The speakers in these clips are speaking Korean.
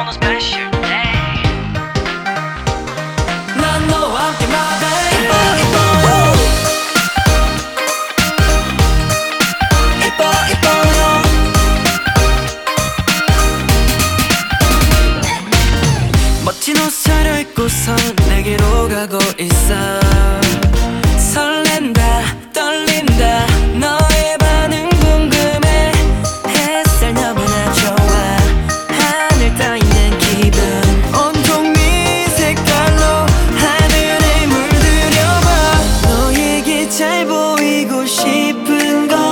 on a special day. 난 너와 함께 my baby. 이뻐 이뻐요. 멋진 옷 차려입고서 내게로 가고 있어. 설렌다 떨린다 너의 반응 궁금해. 햇살 너무나 좋아 하늘 떠있는 기분. 온통 네 색깔로 하늘을 물들여봐. 너에게 잘 보이고 싶은 걸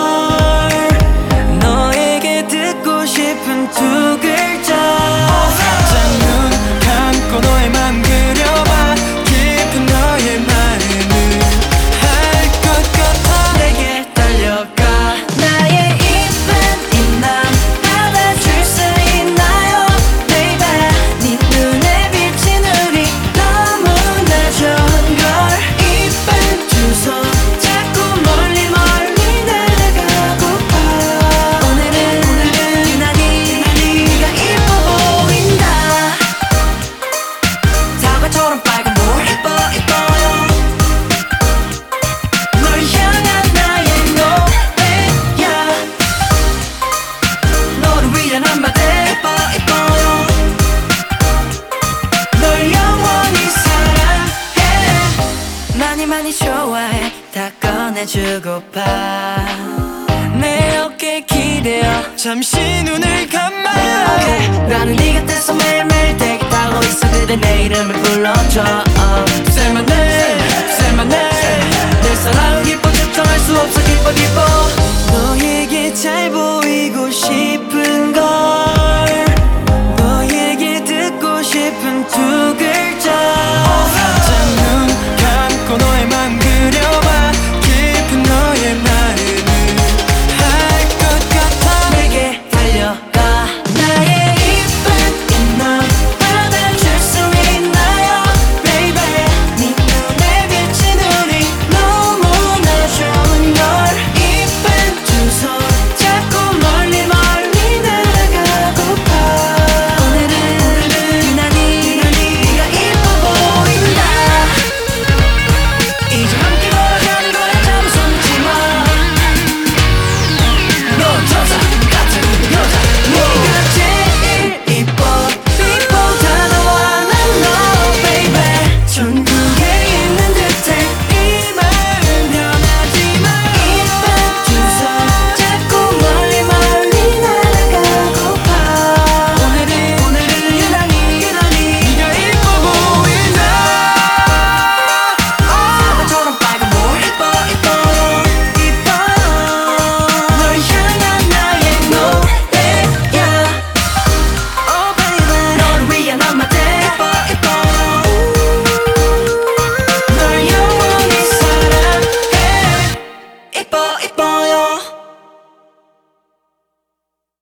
너에게 듣고 싶은 두 글자. 살짝 눈 감고 너의 맘 그려봐. 깊은 너의 마음을 알 것 같아. 내게 달려가. 나의 이쁜 입남 받아줄 수 있나요 baby. 네 눈에 비친 우리 너무나 좋은 걸. 이쁜 두 손 자꾸 멀리 멀리 날아가고파. 오늘은 유난히 네가 이뻐 보인다. 사과처럼 빨간 볼 이뻐요. 널 향한 나의 노래야. 너를 위한 한마디 이뻐요. 널 영원히 사랑해. 많이 많이 좋아해 다 꺼내주고파. 내 어깨 기대어 잠시 눈을 감아. 나는 네 곁에서 매일매일 대기타고 있어. 그대 내 이름을 불러줘. Say my name, say my name. 내 사랑은 기뻐 집중할 수 없어. 기뻐